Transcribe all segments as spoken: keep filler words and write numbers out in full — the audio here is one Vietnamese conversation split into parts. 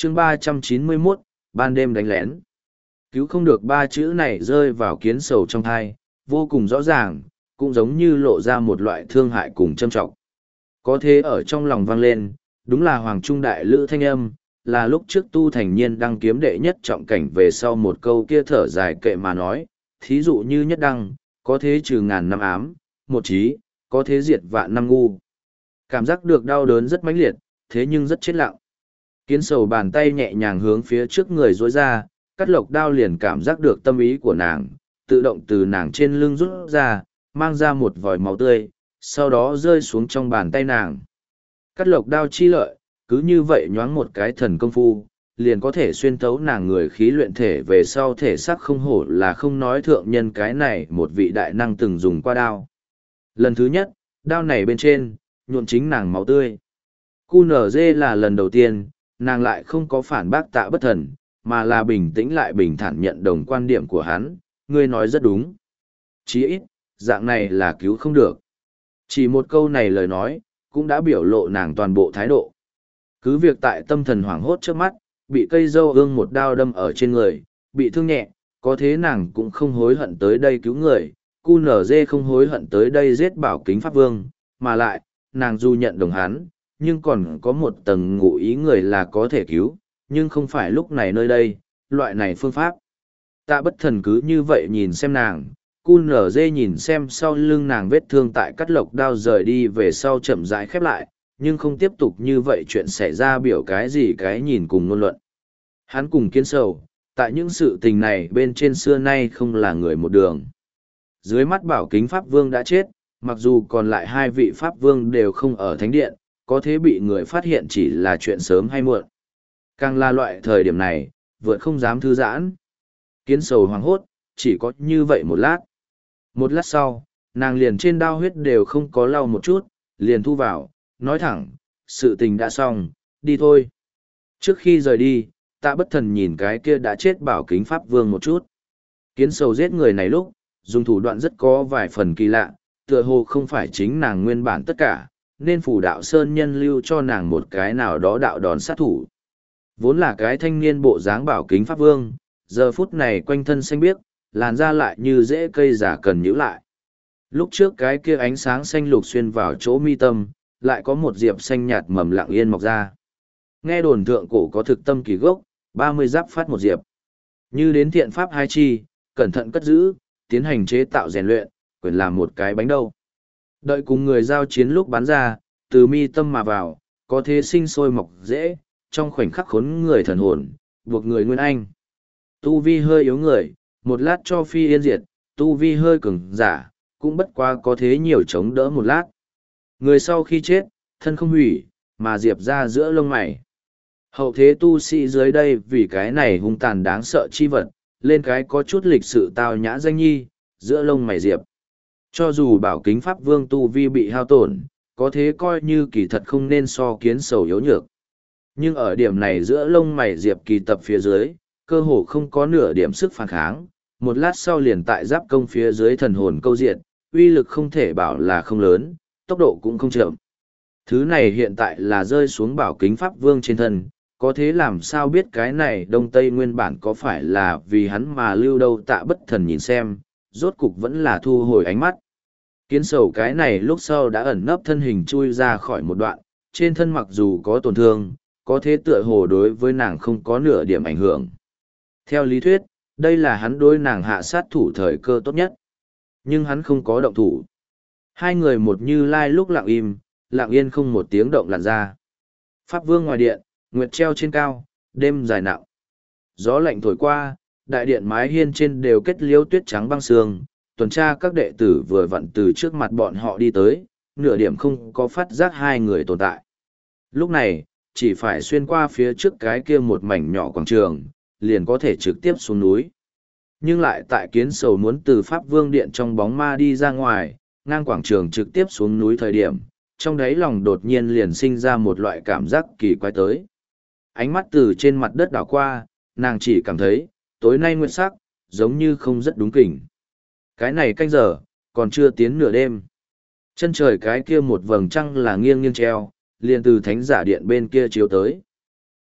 chương ba trăm chín mươi mốt, ban đêm đánh lén. Cứu không được ba chữ này rơi vào kiến sầu trong thai, vô cùng rõ ràng, cũng giống như lộ ra một loại thương hại cùng châm trọng. Có thế ở trong lòng vang lên, đúng là Hoàng Trung Đại Lữ thanh âm, là lúc trước Tu Thành Nhiên đăng kiếm đệ nhất trọng cảnh về sau một câu kia thở dài kệ mà nói, thí dụ như nhất đăng, có thế trừ ngàn năm ám, một trí, có thế diệt vạn năm ngu. Cảm giác được đau đớn rất mãnh liệt, thế nhưng rất chết lặng. Kiến sầu bàn tay nhẹ nhàng hướng phía trước người dối ra, cắt lộc đao liền cảm giác được tâm ý của nàng, tự động từ nàng trên lưng rút ra, mang ra một vòi máu tươi, sau đó rơi xuống trong bàn tay nàng. Cắt lộc đao chi lợi, cứ như vậy nhoáng một cái thần công phu, liền có thể xuyên thấu nàng người khí luyện thể về sau thể xác không hổ là không nói thượng nhân cái này một vị đại năng từng dùng qua đao. Lần thứ nhất, đao này bên trên, nhuộm chính nàng máu tươi. Cu nở dê là lần đầu tiên, nàng lại không có phản bác Tạ Bất Thần, mà là bình tĩnh lại bình thản nhận đồng quan điểm của hắn, ngươi nói rất đúng. Chí ít, dạng này là cứu không được. Chỉ một câu này lời nói, cũng đã biểu lộ nàng toàn bộ thái độ. Cứ việc tại tâm thần hoảng hốt trước mắt, bị cây dâu ương một đao đâm ở trên người, bị thương nhẹ, có thế nàng cũng không hối hận tới đây cứu người, cu nở dê không hối hận tới đây giết Bảo Kính Pháp Vương, mà lại, nàng dù nhận đồng hắn, nhưng còn có một tầng ngụ ý người là có thể cứu, nhưng không phải lúc này nơi đây, loại này phương pháp. Tạ Bất Thần cứ như vậy nhìn xem nàng, cu nở dê nhìn xem sau lưng nàng vết thương tại cắt lộc đao rời đi về sau chậm rãi khép lại, nhưng không tiếp tục như vậy chuyện xảy ra biểu cái gì cái nhìn cùng ngôn luận. Hắn cùng Kiến sầu, tại những sự tình này bên trên xưa nay không là người một đường. Dưới mắt Bảo Kính Pháp Vương đã chết, mặc dù còn lại hai vị Pháp Vương đều không ở thánh điện, có thế bị người phát hiện chỉ là chuyện sớm hay muộn. Càng là loại thời điểm này, vượt không dám thư giãn. Kiến sầu hoảng hốt, chỉ có như vậy một lát. Một lát sau, nàng liền trên đao huyết đều không có lau một chút, liền thu vào, nói thẳng, sự tình đã xong, đi thôi. Trước khi rời đi, Tạ Bất Thần nhìn cái kia đã chết Bảo Kính Pháp Vương một chút. Kiến sầu giết người này lúc, dùng thủ đoạn rất có vài phần kỳ lạ, tựa hồ không phải chính nàng nguyên bản tất cả, nên Phù Đạo Sơn nhân lưu cho nàng một cái nào đó đạo đòn sát thủ. Vốn là cái thanh niên bộ dáng Bảo Kính Pháp Vương, giờ phút này quanh thân xanh biếc, làn da lại như rễ cây già cần nhíu lại. Lúc trước cái kia ánh sáng xanh lục xuyên vào chỗ mi tâm, lại có một diệp xanh nhạt mầm lặng yên mọc ra. Nghe đồn thượng cổ có thực tâm kỳ gốc, ba mươi giáp phát một diệp. Như đến thiện pháp hai chi, cẩn thận cất giữ, tiến hành chế tạo rèn luyện, quyền làm một cái bánh đâu. Đợi cùng người giao chiến lúc bắn ra, từ mi tâm mà vào, có thế sinh sôi mọc dễ, trong khoảnh khắc khốn người thần hồn, buộc người nguyên anh. Tu vi hơi yếu người, một lát cho phi yên diệt, tu vi hơi cường giả, cũng bất quá có thế nhiều chống đỡ một lát. Người sau khi chết, thân không hủy, mà diệp ra giữa lông mày. Hậu thế tu sĩ dưới đây vì cái này hung tàn đáng sợ chi vật, lên cái có chút lịch sự tao nhã danh nhi, giữa lông mày diệp. Cho dù Bảo Kính Pháp Vương tu vi bị hao tổn, có thế coi như kỳ thật không nên so Kiến sầu yếu nhược. Nhưng ở điểm này giữa lông mày diệp kỳ tập phía dưới, cơ hồ không có nửa điểm sức phản kháng, một lát sau liền tại giáp công phía dưới thần hồn câu diện, uy lực không thể bảo là không lớn, tốc độ cũng không chậm. Thứ này hiện tại là rơi xuống Bảo Kính Pháp Vương trên thân, có thế làm sao biết cái này Đông Tây nguyên bản có phải là vì hắn mà lưu đâu. Tạ Bất Thần nhìn xem, rốt cục vẫn là thu hồi ánh mắt. Kiến sầu cái này lúc sau đã ẩn nấp thân hình chui ra khỏi một đoạn, trên thân mặc dù có tổn thương, có thế tựa hồ đối với nàng không có nửa điểm ảnh hưởng. Theo lý thuyết, đây là hắn đối nàng hạ sát thủ thời cơ tốt nhất. Nhưng hắn không có động thủ. Hai người một Như Lai lúc lặng im, lặng yên không một tiếng động lặn ra. Pháp Vương ngoài điện, nguyệt treo trên cao, đêm dài nặng. Gió lạnh thổi qua, đại điện mái hiên trên đều kết liêu tuyết trắng băng sương, tuần tra các đệ tử vừa vặn từ trước mặt bọn họ đi tới, nửa điểm không có phát giác hai người tồn tại. Lúc này, chỉ phải xuyên qua phía trước cái kia một mảnh nhỏ quảng trường, liền có thể trực tiếp xuống núi. Nhưng lại tại Kiến sầu muốn từ Pháp Vương điện trong bóng ma đi ra ngoài, ngang quảng trường trực tiếp xuống núi thời điểm, trong đáy lòng đột nhiên liền sinh ra một loại cảm giác kỳ quái tới. Ánh mắt từ trên mặt đất đảo qua, nàng chỉ cảm thấy, tối nay nguyệt sắc, giống như không rất đúng kỉnh. Cái này canh giờ, còn chưa tiến nửa đêm. Chân trời cái kia một vầng trăng là nghiêng nghiêng treo, liền từ thánh giả điện bên kia chiếu tới.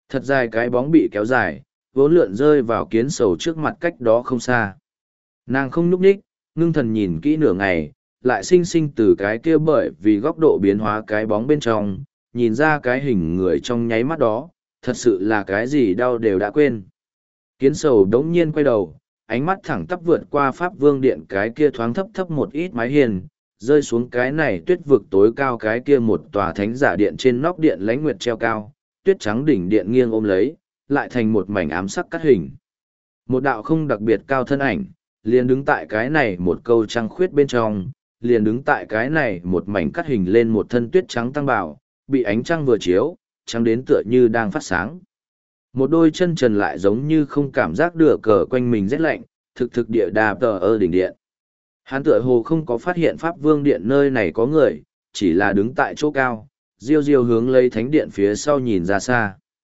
Thật dài cái bóng bị kéo dài, vốn lượn rơi vào kiến sầu trước mặt cách đó không xa. Nàng không nhúc nhích, ngưng thần nhìn kỹ nửa ngày, lại sinh sinh từ cái kia bởi vì góc độ biến hóa cái bóng bên trong, nhìn ra cái hình người trong nháy mắt đó, thật sự là cái gì đau đều đã quên. Kiến sầu đống nhiên quay đầu, ánh mắt thẳng tắp vượt qua pháp vương điện cái kia thoáng thấp thấp một ít mái hiền, rơi xuống cái này tuyết vực tối cao cái kia một tòa thánh giả điện trên nóc điện lãnh nguyệt treo cao, tuyết trắng đỉnh điện nghiêng ôm lấy, lại thành một mảnh ám sắc cắt hình. Một đạo không đặc biệt cao thân ảnh, liền đứng tại cái này một câu trăng khuyết bên trong, liền đứng tại cái này một mảnh cắt hình lên một thân tuyết trắng tăng bảo, bị ánh trăng vừa chiếu, trắng đến tựa như đang phát sáng. Một đôi chân trần lại giống như không cảm giác được cờ quanh mình rét lạnh, thực thực địa đà tờ ơ đỉnh điện. Hắn tựa hồ không có phát hiện pháp vương điện nơi này có người, chỉ là đứng tại chỗ cao, diêu diêu hướng lấy thánh điện phía sau nhìn ra xa.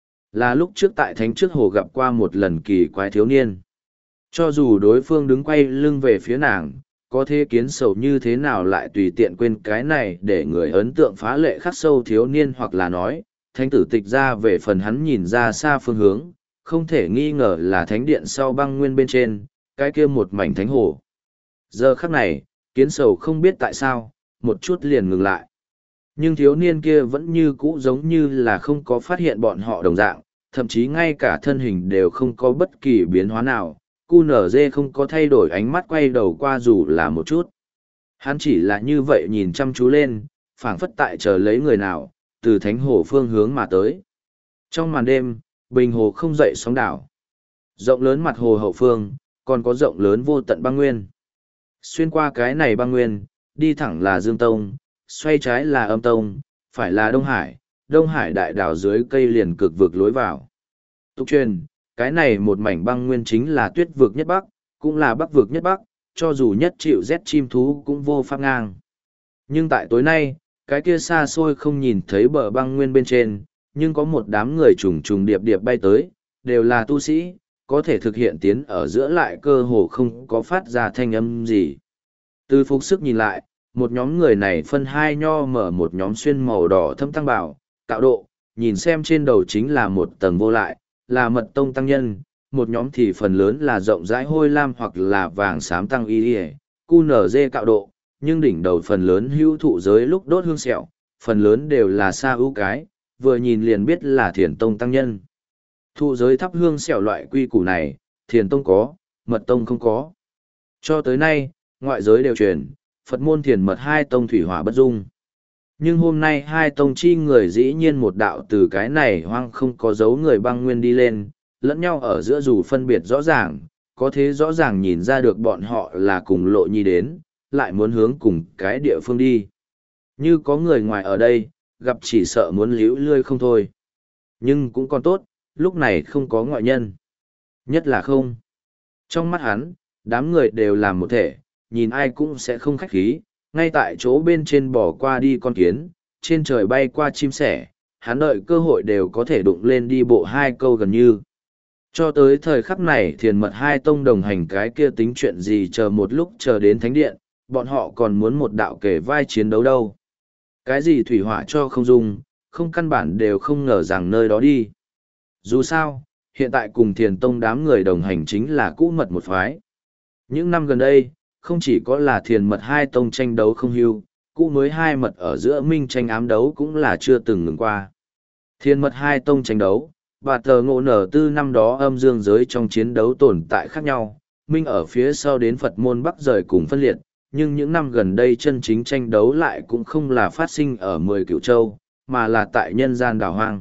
Là lúc trước tại thánh trước hồ gặp qua một lần kỳ quái thiếu niên. Cho dù đối phương đứng quay lưng về phía nàng, có thế kiến sầu như thế nào lại tùy tiện quên cái này để người ấn tượng phá lệ khắc sâu thiếu niên, hoặc là nói, thánh tử tịch ra về phần hắn nhìn ra xa phương hướng, không thể nghi ngờ là thánh điện sau băng nguyên bên trên, cái kia một mảnh thánh hồ. Giờ khắc này, kiến sầu không biết tại sao, một chút liền ngừng lại. Nhưng thiếu niên kia vẫn như cũ giống như là không có phát hiện bọn họ đồng dạng, thậm chí ngay cả thân hình đều không có bất kỳ biến hóa nào, cu nở dê không có thay đổi ánh mắt quay đầu qua dù là một chút. Hắn chỉ là như vậy nhìn chăm chú lên, phảng phất tại chờ lấy người nào, từ thánh hồ phương hướng mà tới. Trong màn đêm, bình hồ không dậy sóng đảo. Rộng lớn mặt hồ hậu phương, còn có rộng lớn vô tận băng nguyên. Xuyên qua cái này băng nguyên, đi thẳng là Dương Tông, xoay trái là Âm Tông, phải là Đông Hải, Đông Hải đại đảo dưới cây liền cực vực lối vào. Tục truyền, cái này một mảnh băng nguyên chính là tuyết vực nhất bắc, cũng là bắc vực nhất bắc, cho dù nhất chịu rét chim thú cũng vô pháp ngang. Nhưng tại tối nay, cái kia xa xôi không nhìn thấy bờ băng nguyên bên trên, nhưng có một đám người trùng trùng điệp điệp bay tới, đều là tu sĩ, có thể thực hiện tiến ở giữa lại cơ hồ không có phát ra thanh âm gì. Từ phục sức nhìn lại, một nhóm người này phân hai nho mở một nhóm xuyên màu đỏ thâm tăng bảo, cạo độ, nhìn xem trên đầu chính là một tầng vô lại, là mật tông tăng nhân, một nhóm thì phần lớn là rộng rãi hôi lam hoặc là vàng xám tăng y y, cu nở dê cạo độ, nhưng đỉnh đầu phần lớn hữu thụ giới lúc đốt hương sẹo, phần lớn đều là sa ưu cái, vừa nhìn liền biết là thiền tông tăng nhân. Thụ giới thắp hương sẹo loại quy củ này, thiền tông có, mật tông không có. Cho tới nay, ngoại giới đều truyền, Phật môn thiền mật hai tông thủy hỏa bất dung. Nhưng hôm nay hai tông chi người dĩ nhiên một đạo từ cái này hoang không có dấu người băng nguyên đi lên, lẫn nhau ở giữa dù phân biệt rõ ràng, có thế rõ ràng nhìn ra được bọn họ là cùng lộ nhi đến, lại muốn hướng cùng cái địa phương đi. Như có người ngoài ở đây, gặp chỉ sợ muốn líu lươi không thôi. Nhưng cũng còn tốt, lúc này không có ngoại nhân. Nhất là không. Trong mắt hắn, đám người đều làm một thể, nhìn ai cũng sẽ không khách khí, ngay tại chỗ bên trên bỏ qua đi con kiến, trên trời bay qua chim sẻ, hắn đợi cơ hội đều có thể đụng lên đi bộ hai câu gần như. Cho tới thời khắc này thiền mật hai tông đồng hành cái kia tính chuyện gì chờ một lúc chờ đến thánh điện, bọn họ còn muốn một đạo kể vai chiến đấu đâu. Cái gì thủy hỏa cho không dung, không căn bản đều không ngờ rằng nơi đó đi. Dù sao, hiện tại cùng thiền tông đám người đồng hành chính là cũ mật một phái. Những năm gần đây, không chỉ có là thiền mật hai tông tranh đấu không hưu, cũ mới hai mật ở giữa minh tranh ám đấu cũng là chưa từng ngừng qua. Thiền mật hai tông tranh đấu, và tờ ngộ nở tư năm đó âm dương giới trong chiến đấu tồn tại khác nhau, minh ở phía sau đến Phật môn Bắc rời cùng phân liệt, nhưng những năm gần đây chân chính tranh đấu lại cũng không là phát sinh ở mười cửu châu, mà là tại nhân gian đảo hoang.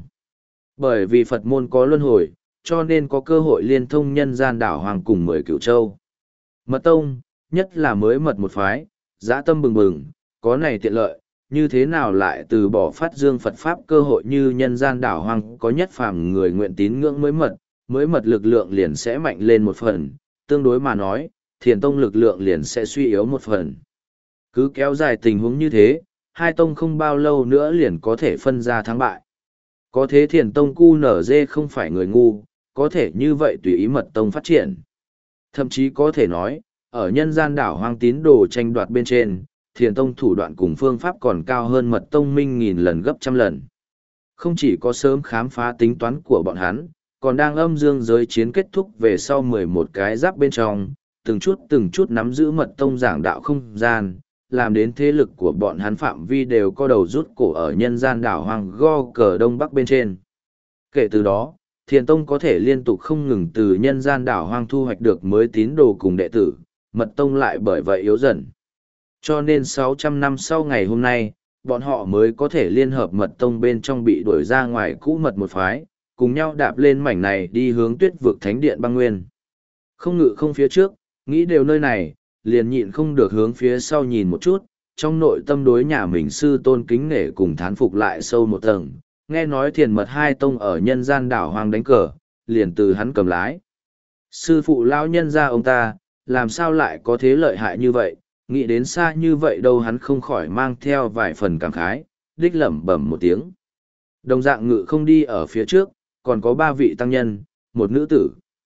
Bởi vì Phật môn có luân hồi, cho nên có cơ hội liên thông nhân gian đảo hoang cùng mười cửu châu. Mật tông, nhất là mới mật một phái, dã tâm bừng bừng, có này tiện lợi, như thế nào lại từ bỏ phát dương Phật Pháp cơ hội như nhân gian đảo hoang có nhất phàm người nguyện tín ngưỡng mới mật, mới mật lực lượng liền sẽ mạnh lên một phần, tương đối mà nói, thiền tông lực lượng liền sẽ suy yếu một phần. Cứ kéo dài tình huống như thế, hai tông không bao lâu nữa liền có thể phân ra thắng bại. Có thế thiền tông cu nở dê không phải người ngu, có thể như vậy tùy ý mật tông phát triển. Thậm chí có thể nói, ở nhân gian đảo hoang tín đồ tranh đoạt bên trên, thiền tông thủ đoạn cùng phương pháp còn cao hơn mật tông minh nghìn lần gấp trăm lần. Không chỉ có sớm khám phá tính toán của bọn hắn, còn đang âm dương giới chiến kết thúc về sau mười một cái giáp bên trong, từng chút từng chút nắm giữ mật tông giảng đạo không gian, làm đến thế lực của bọn hắn phạm vi đều có đầu rút cổ ở nhân gian đảo hoang go cờ đông bắc bên trên. Kể từ đó, thiền tông có thể liên tục không ngừng từ nhân gian đảo hoang thu hoạch được mới tín đồ cùng đệ tử, mật tông lại bởi vậy yếu dần. Cho nên sáu trăm năm sau ngày hôm nay, bọn họ mới có thể liên hợp mật tông bên trong bị đuổi ra ngoài cũ mật một phái, cùng nhau đạp lên mảnh này đi hướng tuyết vực thánh điện băng nguyên. Không ngự không phía trước, nghĩ đều nơi này, liền nhịn không được hướng phía sau nhìn một chút, trong nội tâm đối nhà mình sư tôn kính nể cùng thán phục lại sâu một tầng, nghe nói thiền mật hai tông ở nhân gian đảo hoang đánh cờ, liền từ hắn cầm lái. Sư phụ lão nhân ra ông ta, làm sao lại có thế lợi hại như vậy, nghĩ đến xa như vậy đâu hắn không khỏi mang theo vài phần cảm khái, đích lẩm bẩm một tiếng. Đồng dạng ngự không đi ở phía trước, còn có ba vị tăng nhân, một nữ tử.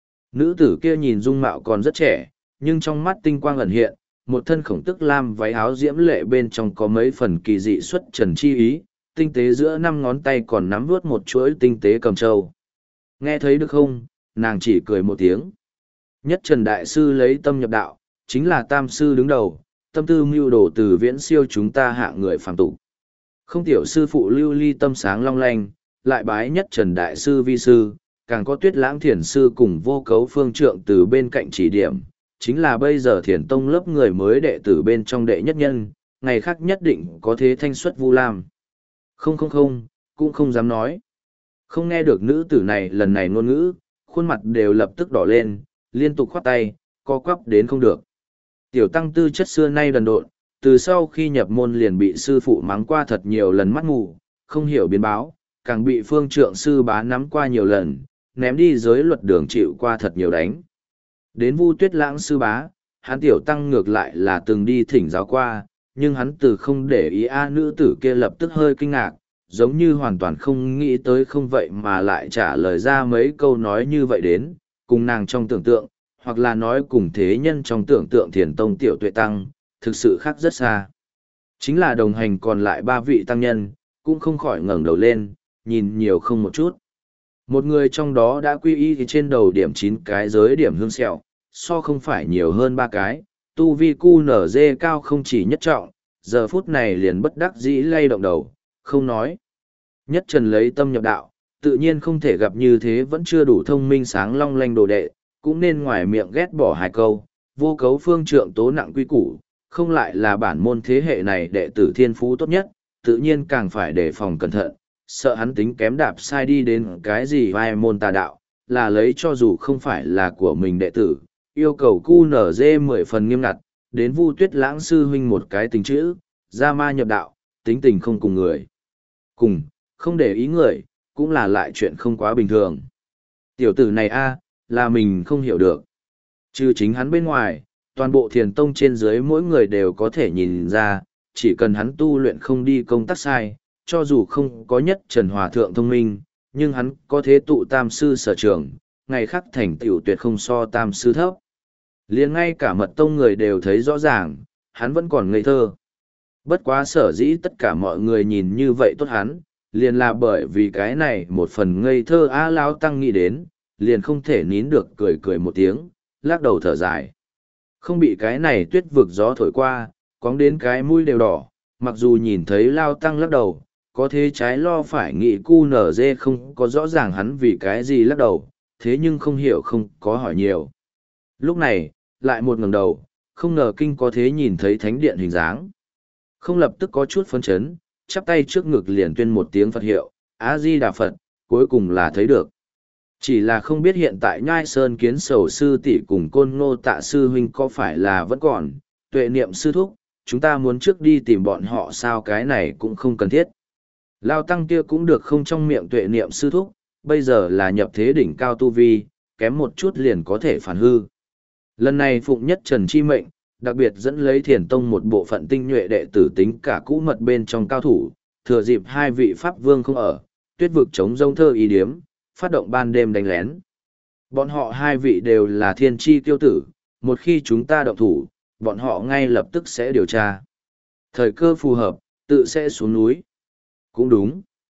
Nữ tử kia nhìn dung mạo còn rất trẻ, nhưng trong mắt tinh quang ẩn hiện, một thân khổng tức lam váy áo diễm lệ bên trong có mấy phần kỳ dị xuất trần chi ý, tinh tế giữa năm ngón tay còn nắm vuốt một chuỗi tinh tế cầm trâu. Nghe thấy được không, nàng chỉ cười một tiếng. Nhất Trần Đại Sư lấy tâm nhập đạo, chính là tam sư đứng đầu, tâm tư mưu đồ từ viễn siêu chúng ta hạ người phàm tục. Không tiểu sư phụ lưu ly tâm sáng long lanh, lại bái Nhất Trần Đại Sư vi sư, càng có Tuyết Lãng Thiền Sư cùng vô cấu phương trượng từ bên cạnh chỉ điểm, chính là bây giờ Thiền Tông lớp người mới đệ tử bên trong đệ nhất nhân, ngày khác nhất định có thế thanh xuất vu lam. Không không không, cũng không dám nói. Không nghe được nữ tử này lần này ngôn ngữ, khuôn mặt đều lập tức đỏ lên, liên tục khoát tay, co quắp đến không được. Tiểu tăng tư chất xưa nay đần độn, từ sau khi nhập môn liền bị sư phụ mắng qua thật nhiều lần mắt mù, không hiểu biến báo, càng bị phương trượng sư bá nắm qua nhiều lần, ném đi giới luật đường chịu qua thật nhiều đánh. Đến Vu Tuyết Lãng sư bá, hắn tiểu tăng ngược lại là từng đi thỉnh giáo qua, nhưng hắn từ không để ý a nữ tử kia lập tức hơi kinh ngạc, giống như hoàn toàn không nghĩ tới không vậy mà lại trả lời ra mấy câu nói như vậy đến, cùng nàng trong tưởng tượng, hoặc là nói cùng thế nhân trong tưởng tượng thiền tông tiểu tuệ tăng, thực sự khác rất xa. Chính là đồng hành còn lại ba vị tăng nhân, cũng không khỏi ngẩng đầu lên, nhìn nhiều không một chút. Một người trong đó đã quy y thì trên đầu điểm chín cái giới điểm hương sẹo, so không phải nhiều hơn ba cái, tu vi cu nở dê cao không chỉ nhất trọng, giờ phút này liền bất đắc dĩ lay động đầu, không nói. Nhất Trần lấy tâm nhập đạo, tự nhiên không thể gặp như thế vẫn chưa đủ thông minh sáng long lanh đồ đệ, cũng nên ngoài miệng ghét bỏ hai câu, vô cấu phương trượng tố nặng quy củ, không lại là bản môn thế hệ này đệ tử thiên phú tốt nhất, tự nhiên càng phải đề phòng cẩn thận, sợ hắn tính kém đạp sai đi đến cái gì vai môn tà đạo, là lấy cho dù không phải là của mình đệ tử, yêu cầu cu nở dê mười phần nghiêm ngặt, đến Vu Tuyết Lãng sư huynh một cái tình chữ, ra ma nhập đạo, tính tình không cùng người. Cùng, không để ý người, cũng là lại chuyện không quá bình thường. Tiểu tử này a là mình không hiểu được. Trừ chính hắn bên ngoài, toàn bộ thiền tông trên dưới mỗi người đều có thể nhìn ra, chỉ cần hắn tu luyện không đi công tác sai, cho dù không có Nhất Trần Hòa Thượng thông minh, nhưng hắn có thế tụ tam sư sở trường, ngày khắc thành tựu tuyệt không so tam sư thấp. Liền ngay cả mật tông người đều thấy rõ ràng, hắn vẫn còn ngây thơ. Bất quá sở dĩ tất cả mọi người nhìn như vậy tốt hắn, liền là bởi vì cái này một phần ngây thơ a lão tăng nghĩ đến, liền không thể nín được cười cười một tiếng, lắc đầu thở dài. Không bị cái này tuyết vực gió thổi qua, cóng đến cái mũi đều đỏ, mặc dù nhìn thấy lao tăng lắc đầu, có thế trái lo phải nghĩ cu nở dê không có rõ ràng hắn vì cái gì lắc đầu, thế nhưng không hiểu không có hỏi nhiều. Lúc này, lại một ngẩng đầu, không ngờ kinh có thế nhìn thấy thánh điện hình dáng. Không lập tức có chút phấn chấn, chắp tay trước ngực liền tuyên một tiếng Phật hiệu, A-di-đà Phật, cuối cùng là thấy được. Chỉ là không biết hiện tại Nhai Sơn Kiến Sầu sư tỷ cùng Côn Ngô Tạ sư huynh có phải là vẫn còn, Tuệ Niệm sư thúc, chúng ta muốn trước đi tìm bọn họ sao cái này cũng không cần thiết. Lao tăng kia cũng được không trong miệng Tuệ Niệm sư thúc, bây giờ là nhập thế đỉnh cao tu vi, kém một chút liền có thể phản hư. Lần này Phụng Nhất Trần chi mệnh, đặc biệt dẫn lấy Thiền Tông một bộ phận tinh nhuệ đệ tử tính cả cũ mật bên trong cao thủ, thừa dịp hai vị Pháp Vương không ở, tuyết vực chống rông thơ ý điếm, phát động ban đêm đánh lén. Bọn họ hai vị đều là thiên chi tiêu tử, một khi chúng ta động thủ, bọn họ ngay lập tức sẽ điều tra. Thời cơ phù hợp, tự sẽ xuống núi. Cũng đúng.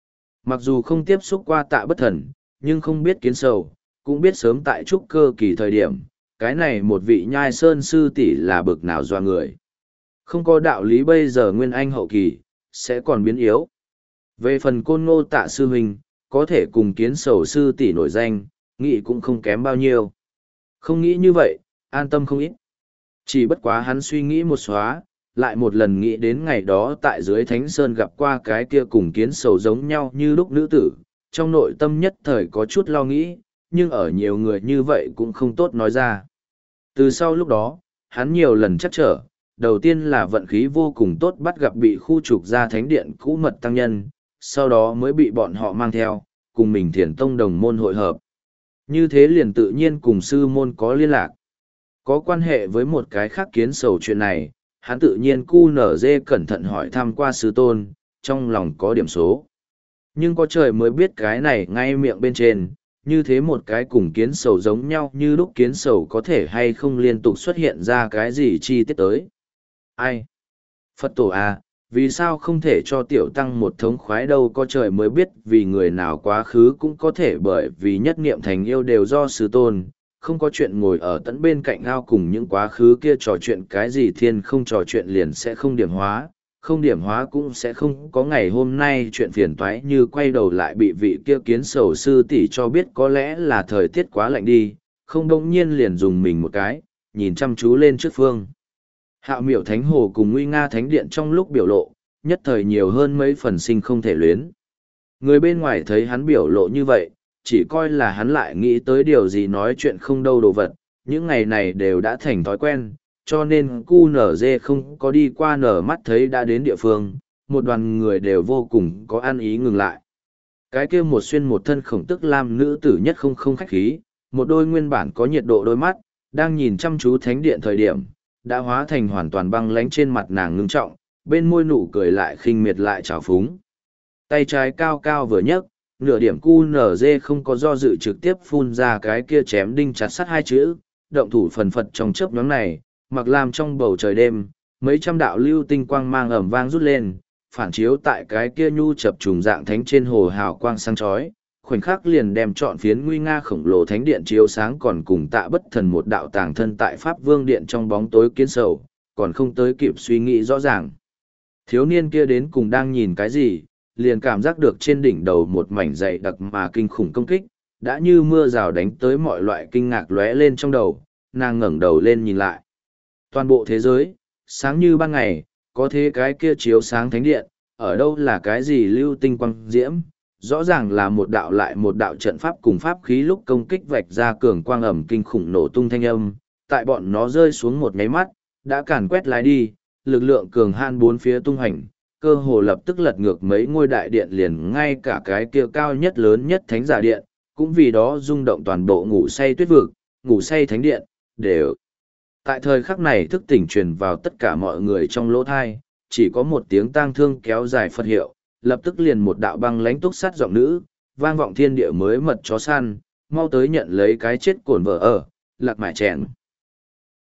Mặc dù không tiếp xúc qua Tạ Bất Thần, nhưng không biết kiến sầu, cũng biết sớm tại trúc cơ kỳ thời điểm, cái này một vị nhai sơn sư tỷ là bực nào doa người. Không có đạo lý bây giờ nguyên anh hậu kỳ, sẽ còn biến yếu. Về phần Côn Ngô Tạ sư huynh, có thể cùng kiến sầu sư tỷ nổi danh, nghĩ cũng không kém bao nhiêu. Không nghĩ như vậy, an tâm không ít. Chỉ bất quá hắn suy nghĩ một xóa, lại một lần nghĩ đến ngày đó tại dưới Thánh Sơn gặp qua cái kia cùng kiến sầu giống nhau như lúc nữ tử, trong nội tâm nhất thời có chút lo nghĩ, nhưng ở nhiều người như vậy cũng không tốt nói ra. Từ sau lúc đó, hắn nhiều lần chắc trở, đầu tiên là vận khí vô cùng tốt bắt gặp bị khu trục ra thánh điện cũ mật tăng nhân, sau đó mới bị bọn họ mang theo, cùng mình thiền tông đồng môn hội hợp. Như thế liền tự nhiên cùng sư môn có liên lạc. Có quan hệ với một cái khác kiến sầu chuyện này, hắn tự nhiên cu nở dê cẩn thận hỏi thăm qua sư tôn, trong lòng có điểm số. Nhưng có trời mới biết cái này ngay miệng bên trên, như thế một cái cùng kiến sầu giống nhau như lúc kiến sầu có thể hay không liên tục xuất hiện ra cái gì chi tiết tới. Ai? Phật tổ à, vì sao không thể cho tiểu tăng một thống khoái đâu, có trời mới biết, vì người nào quá khứ cũng có thể bởi vì nhất niệm thành yêu đều do sư tôn, không có chuyện ngồi ở tận bên cạnh ao cùng những quá khứ kia trò chuyện cái gì thiên không trò chuyện liền sẽ không điểm hóa, không điểm hóa cũng sẽ không có ngày hôm nay chuyện phiền toái như quay đầu lại bị vị kia kiến sầu sư tỷ cho biết có lẽ là thời tiết quá lạnh đi, không đông nhiên liền dùng mình một cái, nhìn chăm chú lên trước phương. Hạo Miểu Thánh Hồ cùng Nguy Nga Thánh Điện trong lúc biểu lộ, nhất thời nhiều hơn mấy phần sinh không thể luyến. Người bên ngoài thấy hắn biểu lộ như vậy, chỉ coi là hắn lại nghĩ tới điều gì nói chuyện không đâu đồ vật, những ngày này đều đã thành thói quen, cho nên cu nở dê không có đi qua nở mắt thấy đã đến địa phương, một đoàn người đều vô cùng có ăn ý ngừng lại. Cái kia một xuyên một thân khổng tức lam nữ tử nhất không không khách khí, một đôi nguyên bản có nhiệt độ đôi mắt, đang nhìn chăm chú thánh điện thời điểm, đã hóa thành hoàn toàn băng lánh trên mặt nàng ngưng trọng, bên môi nụ cười lại khinh miệt lại trào phúng. Tay trái cao cao vừa nhấc, nửa điểm cu nở dê không có do dự trực tiếp phun ra cái kia chém đinh chặt sắt hai chữ, động thủ phần phật trong chớp nhoáng này, mặc làm trong bầu trời đêm, mấy trăm đạo lưu tinh quang mang ẩm vang rút lên, phản chiếu tại cái kia nhu chập trùng dạng thánh trên hồ hào quang sáng chói, khoảnh khắc liền đem trọn phiến nguy nga khổng lồ thánh điện chiếu sáng, còn cùng Tạ Bất Thần một đạo tàng thân tại Pháp Vương điện trong bóng tối kiến sầu, còn không tới kịp suy nghĩ rõ ràng. Thiếu niên kia đến cùng đang nhìn cái gì, liền cảm giác được trên đỉnh đầu một mảnh dày đặc mà kinh khủng công kích, đã như mưa rào đánh tới, mọi loại kinh ngạc lóe lên trong đầu, nàng ngẩng đầu lên nhìn lại. Toàn bộ thế giới, sáng như ban ngày, có thế cái kia chiếu sáng thánh điện, ở đâu là cái gì lưu tinh quang diễm, rõ ràng là một đạo lại một đạo trận pháp cùng pháp khí lúc công kích vạch ra cường quang ẩm kinh khủng nổ tung thanh âm, tại bọn nó rơi xuống một nháy mắt, đã càn quét lái đi, lực lượng cường han bốn phía tung hành, cơ hồ lập tức lật ngược mấy ngôi đại điện, liền ngay cả cái kia cao nhất lớn nhất thánh giả điện, cũng vì đó rung động toàn bộ ngủ say tuyết vực, ngủ say thánh điện, đều. Tại thời khắc này thức tỉnh truyền vào tất cả mọi người trong lỗ thai, chỉ có một tiếng tang thương kéo dài Phật hiệu, lập tức liền một đạo băng lánh túc sắt giọng nữ, vang vọng thiên địa mới mật chó săn, mau tới nhận lấy cái chết cổn vợ ở, lạc mải chèn.